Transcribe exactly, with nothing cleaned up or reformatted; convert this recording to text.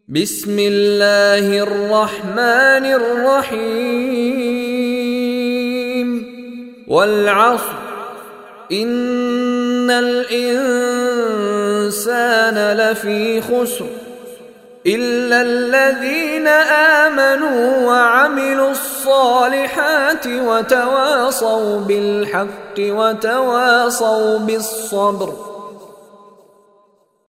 بسم الله الرحمن الرحيم والعصر إن الإنسان لفي خسر إلا الذين آمنوا وعملوا الصالحات وتواصوا بالحق وتواصوا بالصبر